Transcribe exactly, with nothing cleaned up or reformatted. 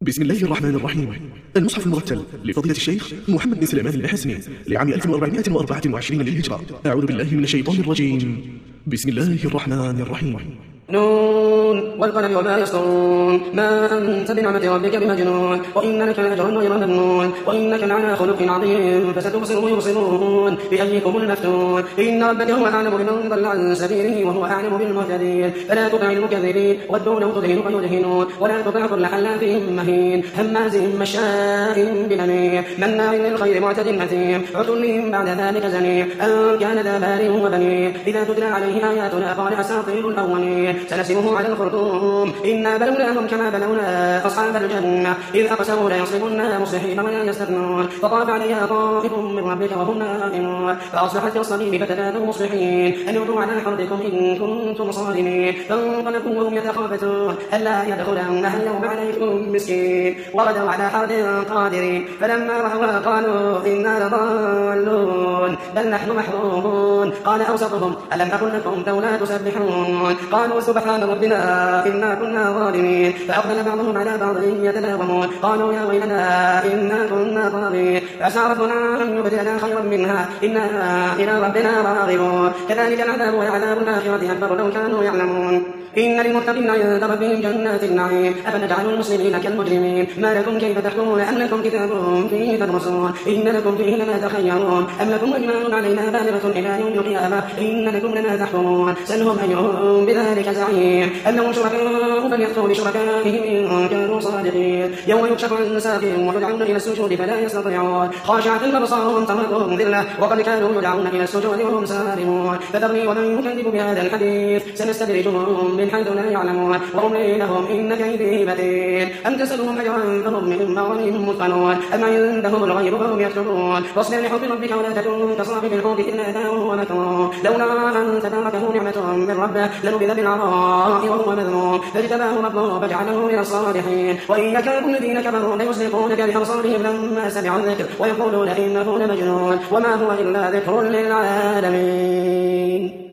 بسم الله الرحمن الرحيم. المصحف المرتل لفضيلة الشيخ محمد بن سليمان الحسني لعام ألف وأربعمائة وأربعة وعشرين للهجرة. أعوذ بالله من الشيطان الرجيم. بسم الله الرحمن الرحيم. نون والقلم وما يسطرون ما أنت بنعمة ربك بمجنون وإن لك لأجرا غير ممنون وإنك لعلى خلق عظيم فستبصر ويبصرون بأيكم المفتون إن ربك هو أعلم بمن ضل عن سبيله وهو أعلم بالمهتدين فلا تطع المكذبين ودوا لو تدهن فيدهنون ولا تطع كل حلاف مهين هماز مشاء بنميم مناع للخير معتد أثيم عتل بعد ذلك زنيم أن كان ذا مال وبنين إذا تتلى عليه آياتنا قال أساطير الأولين سنسمه على الخرطوم إنا بلوناهم كما بلونا أصحاب الجنة إذ أقسموا ليصرمنها مصلحين ولا يستثنون فطاف عليها طائف من ربك وهم نائمون فأصبحت كالصريم فتنادوا مصبحين أن اغدوا على حرثكم إن كنتم صارمين فانطلقوا وهم يتخافتون ألا يدخلنها اليوم عليكم مسكين وغدوا على حرث قادرين فلما رأوها قالوا إنا لضالون بل نحن محرومون قال أوسطهم ألم أقل لكم لولا تسبحون قالوا سبحان ربنا إنا كنا ظالمين فأقبل بعضهم على بعض يتلاومون قالوا يا ويلنا إنا كنا طاغين فعسى ربنا أن يبدلنا خيرا منها إنا إلى ربنا راغبون كذلك العذاب وعذاب الآخرة أكبر لو كانوا يعلمون إن للمتقين عند ربهم جنات النعيم أفنجعل المسلمين كالمجرمين ما لكم كيف تحكمون أم لكم كتاب فيه تدرسون إن لكم فيه لما تخيرون أم لكم إيمان علينا بالغة إلى يوم القيامة إن لكم لما تحكمون سلهم أيهم بذلك زعيم أم لهم شركاء فليأتوا بشركائهم إن كانوا صادقين يوم يكشف عن ساق ويدعون إلى السجود فلا يستطيعون خاشعة أبصارهم ترهقهم ذلة وقد كانوا يدعون إلى السجود وهم سالمون فذرني ومن يكذب بهذا الحديث سنستدرجهم من حيث لا يعلمون وأملي لهم إن كيدي متين أم تسألهم أجرا فهم من مغرم مثقلون أم عندهم الغيب فهم يكتبون واصبر لحكم ربك ولا تكن كصاحب الحوت إذ نادى وهو مكروه لولا أن تداركه نعمة من ربه لنبذ بالعراء وهو مذموم فاجتباه ربه فجعله من الصالحين وإن يكاد الذين كفروا ليزلقونك بأبصارهم لما سمعوا الذكر ويقولون إنه لمجنون وما هو إلا ذكر للعالمين.